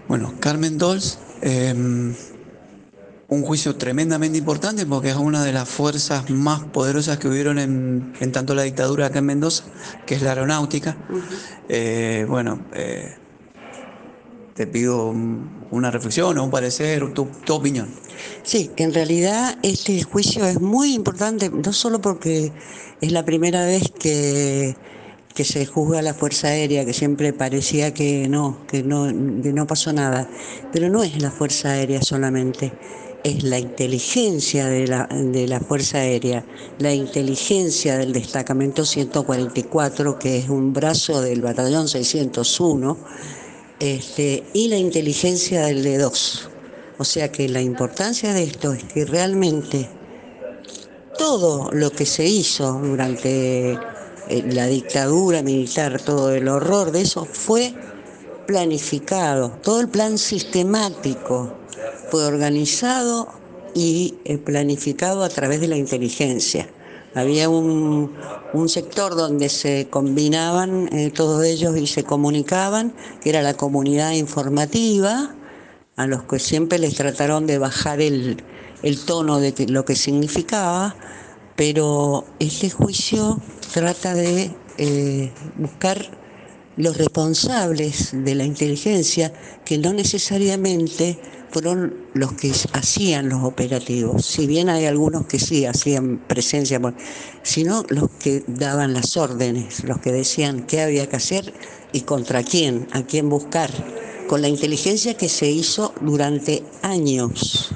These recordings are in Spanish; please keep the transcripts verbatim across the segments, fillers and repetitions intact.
Bueno, Carmen Dols, eh, un juicio tremendamente importante porque es una de las fuerzas más poderosas que hubieron en, en tanto la dictadura acá en Mendoza, que es la aeronáutica. Ujú. Eh, bueno, eh, te pido un- una reflexión o un parecer, tu, tu opinión. Sí, en realidad este juicio es muy importante, no solo porque es la primera vez que, que se juzga a la Fuerza Aérea, que siempre parecía que no, que no, que no pasó nada, pero no es la Fuerza Aérea solamente, es la inteligencia de la, de la Fuerza Aérea, la inteligencia del destacamento ciento cuarenta y cuatro, que es un brazo del batallón seiscientos uno, este, y la inteligencia del D dos. O sea que la importancia de esto es que realmente todo lo que se hizo durante eh, la dictadura militar, todo el horror de eso, fue planificado, todo el plan sistemático fue organizado y eh, planificado a través de la inteligencia. Había un, un sector donde se combinaban eh, todos ellos y se comunicaban, que era la comunidad informativa, a los que siempre les trataron de bajar el, el tono de que, lo que significaba, pero este juicio trata de eh, buscar los responsables de la inteligencia, que no necesariamente fueron los que hacían los operativos, si bien hay algunos que sí hacían presencia, sino los que daban las órdenes, los que decían qué había que hacer y contra quién, a quién buscar, con la inteligencia que se hizo durante años.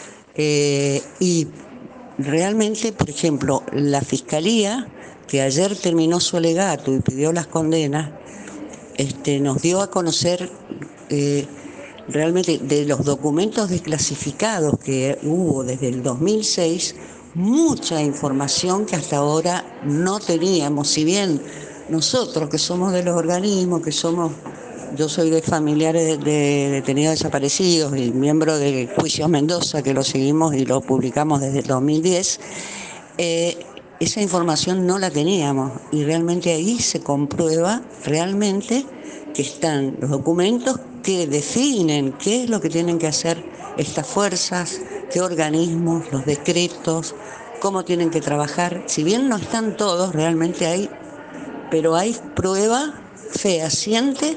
Eh, y realmente, por ejemplo, la Fiscalía, que ayer terminó su alegato y pidió las condenas, este, nos dio a conocer eh, realmente de los documentos desclasificados que hubo desde el dos mil seis, mucha información que hasta ahora no teníamos. Si bien nosotros que somos de los organismos, que somos, yo soy de familiares de, de detenidos desaparecidos y miembro de Juicios Mendoza, que lo seguimos y lo publicamos desde el dos mil diez, eh, esa información no la teníamos y realmente ahí se comprueba realmente que están los documentos que definen qué es lo que tienen que hacer estas fuerzas, qué organismos, los decretos, cómo tienen que trabajar. Si bien no están todos, realmente hay, pero hay prueba fehaciente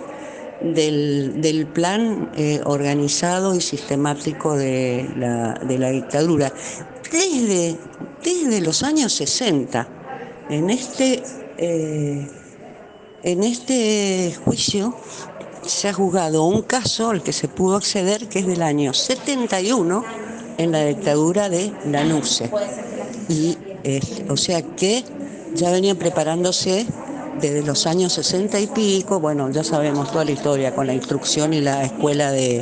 del, del plan eh, organizado y sistemático de la, de la dictadura. Desde, desde los años sesenta, en este, eh, en este juicio se ha juzgado un caso al que se pudo acceder, que es del año setenta y uno, en la dictadura de Lanusse. Y, eh, o sea que ya venían preparándose desde los años sesenta y pico, bueno, ya sabemos toda la historia con la instrucción y la escuela de,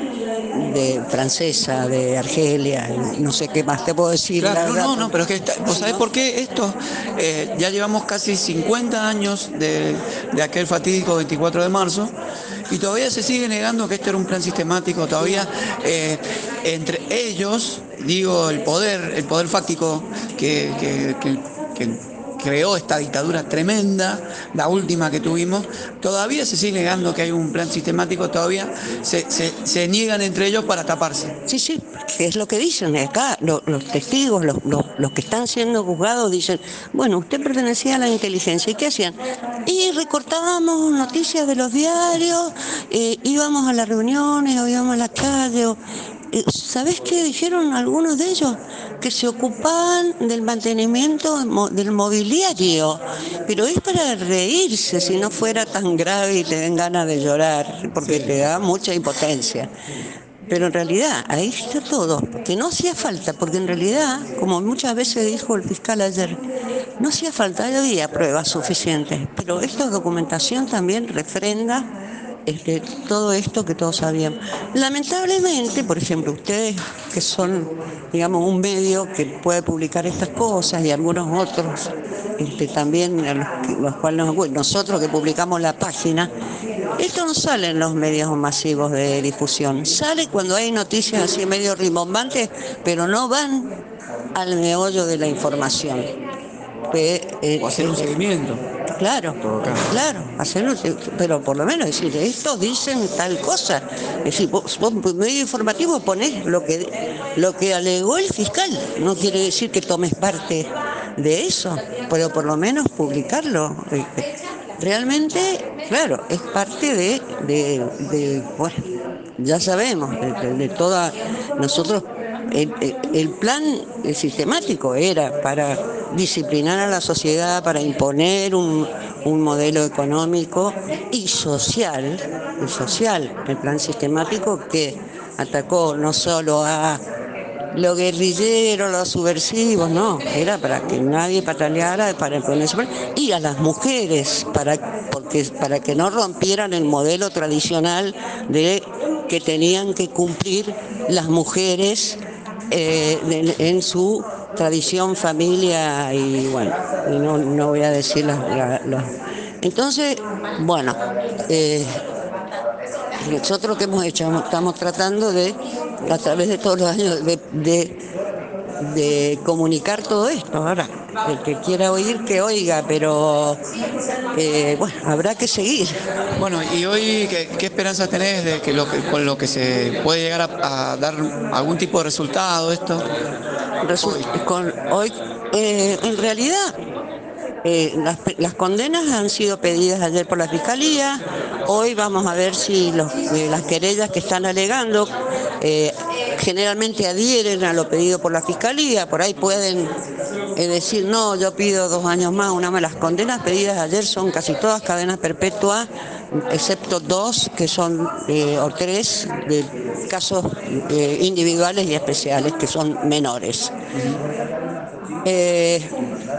de francesa, de Argelia, y no sé qué más te puedo decir, Claro, la no, verdad. no, no, pero es que, está, ¿vos sabés ¿No? por qué esto? Eh, ya llevamos casi cincuenta años de, de aquel fatídico veinticuatro de marzo y todavía se sigue negando que este era un plan sistemático, todavía eh, entre ellos, digo, el poder, el poder fáctico que, que, que, que creó esta dictadura tremenda, la última que tuvimos, todavía se sigue negando que hay un plan sistemático, todavía se, se, se niegan entre ellos para taparse. Sí, sí, que es lo que dicen acá, los, los testigos, los, los, los que están siendo juzgados dicen, bueno, usted pertenecía a la inteligencia, ¿y qué hacían? Y recortábamos noticias de los diarios, eh, íbamos a las reuniones, o íbamos a la calle, o, eh, ¿sabés qué dijeron algunos de ellos? Que se ocupaban del mantenimiento del mobiliario, pero es para reírse si no fuera tan grave y te den ganas de llorar, porque Sí. te da mucha impotencia. Pero en realidad ahí está todo, que no hacía falta, porque en realidad, como muchas veces dijo el fiscal ayer, no hacía falta, había pruebas suficientes, pero esta documentación también refrenda este, todo esto que todos sabíamos. Lamentablemente, por ejemplo, ustedes que son, digamos, un medio que puede publicar estas cosas y algunos otros este, también, a los, los cuales nos, nosotros que publicamos la página, esto no sale en los medios masivos de difusión. Sale cuando hay noticias así medio rimbombantes, pero no van al meollo de la información. Que, eh, O hacer un eh, seguimiento. Claro, claro, hacerlo, pero por lo menos decir, estos dicen tal cosa. Es decir, vos, vos en medio informativo ponés lo que, lo que alegó el fiscal. No quiere decir que tomes parte de eso, pero por lo menos publicarlo. Realmente, claro, es parte de, de, de bueno, ya sabemos, de, de, de toda, nosotros, el, el plan sistemático era para disciplinar a la sociedad, para imponer un, un modelo económico y social, y social, el plan sistemático que atacó no solo a los guerrilleros, los subversivos, no, era para que nadie pataleara, para imponerse, y a las mujeres, para, porque, para que no rompieran el modelo tradicional de que tenían que cumplir las mujeres eh, en, en su tradición, familia, y bueno, y no, no voy a decir las... La, la. Entonces, bueno, eh, nosotros que hemos hecho, estamos tratando de, a través de todos los años, de, de, de comunicar todo esto. Ahora, el que quiera oír, que oiga, pero eh, bueno, habrá que seguir. Bueno, y hoy, ¿qué, qué esperanzas tenés de que, lo que con lo que se puede llegar a, a dar algún tipo de resultado esto? Resu hoy, con, hoy eh, en realidad, Eh, las, las condenas han sido pedidas ayer por la Fiscalía. Hoy vamos a ver si los, eh, las querellas que están alegando eh, generalmente adhieren a lo pedido por la Fiscalía. Por ahí pueden eh, decir, no, yo pido dos años más, una más. Las condenas pedidas ayer son casi todas cadenas perpetuas, excepto dos que son, eh, o tres, de casos eh, individuales y especiales, que son menores. Eh,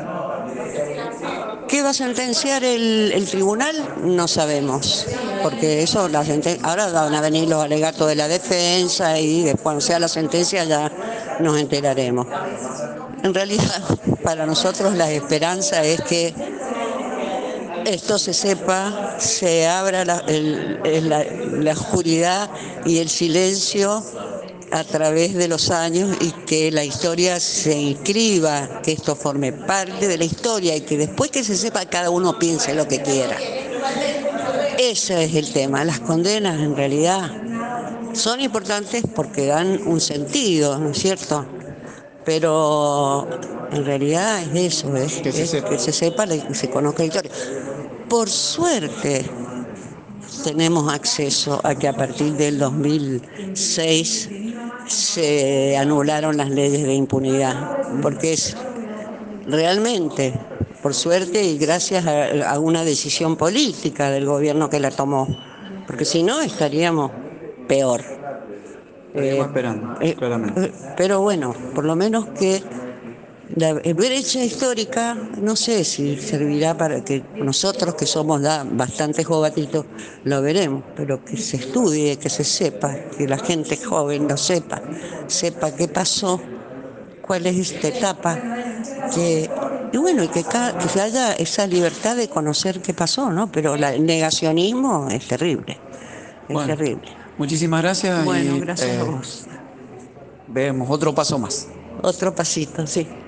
¿Qué va a sentenciar el, el tribunal? No sabemos, porque eso, la ahora van a venir los alegatos de la defensa y después, cuando sea la sentencia, ya nos enteraremos. En realidad, para nosotros la esperanza es que esto se sepa, se abra la, el, la, la oscuridad y el silencio a través de los años, y que la historia se inscriba, que esto forme parte de la historia, y que después que se sepa cada uno piense lo que quiera. Ese es el tema. Las condenas en realidad son importantes porque dan un sentido, ¿no es cierto? Pero en realidad es eso, es que se, es sepa. que se sepa, que se conozca la historia. Por suerte tenemos acceso a que a partir del dos mil seis se anularon las leyes de impunidad, porque es realmente, por suerte y gracias a, a una decisión política del gobierno que la tomó, porque si no estaríamos peor. Estaríamos eh, esperando, eh, claramente. Pero bueno, por lo menos que la brecha histórica, no sé si servirá para que nosotros, que somos ya bastante jovatitos, lo veremos, pero que se estudie, que se sepa, que la gente joven lo sepa, sepa qué pasó, cuál es esta etapa, que, y bueno, y que, cada, que haya esa libertad de conocer qué pasó, ¿no? Pero la, el negacionismo es terrible, es bueno, terrible. Muchísimas gracias. Bueno, y, gracias eh, a vos. Vemos otro paso más. Otro pasito, sí.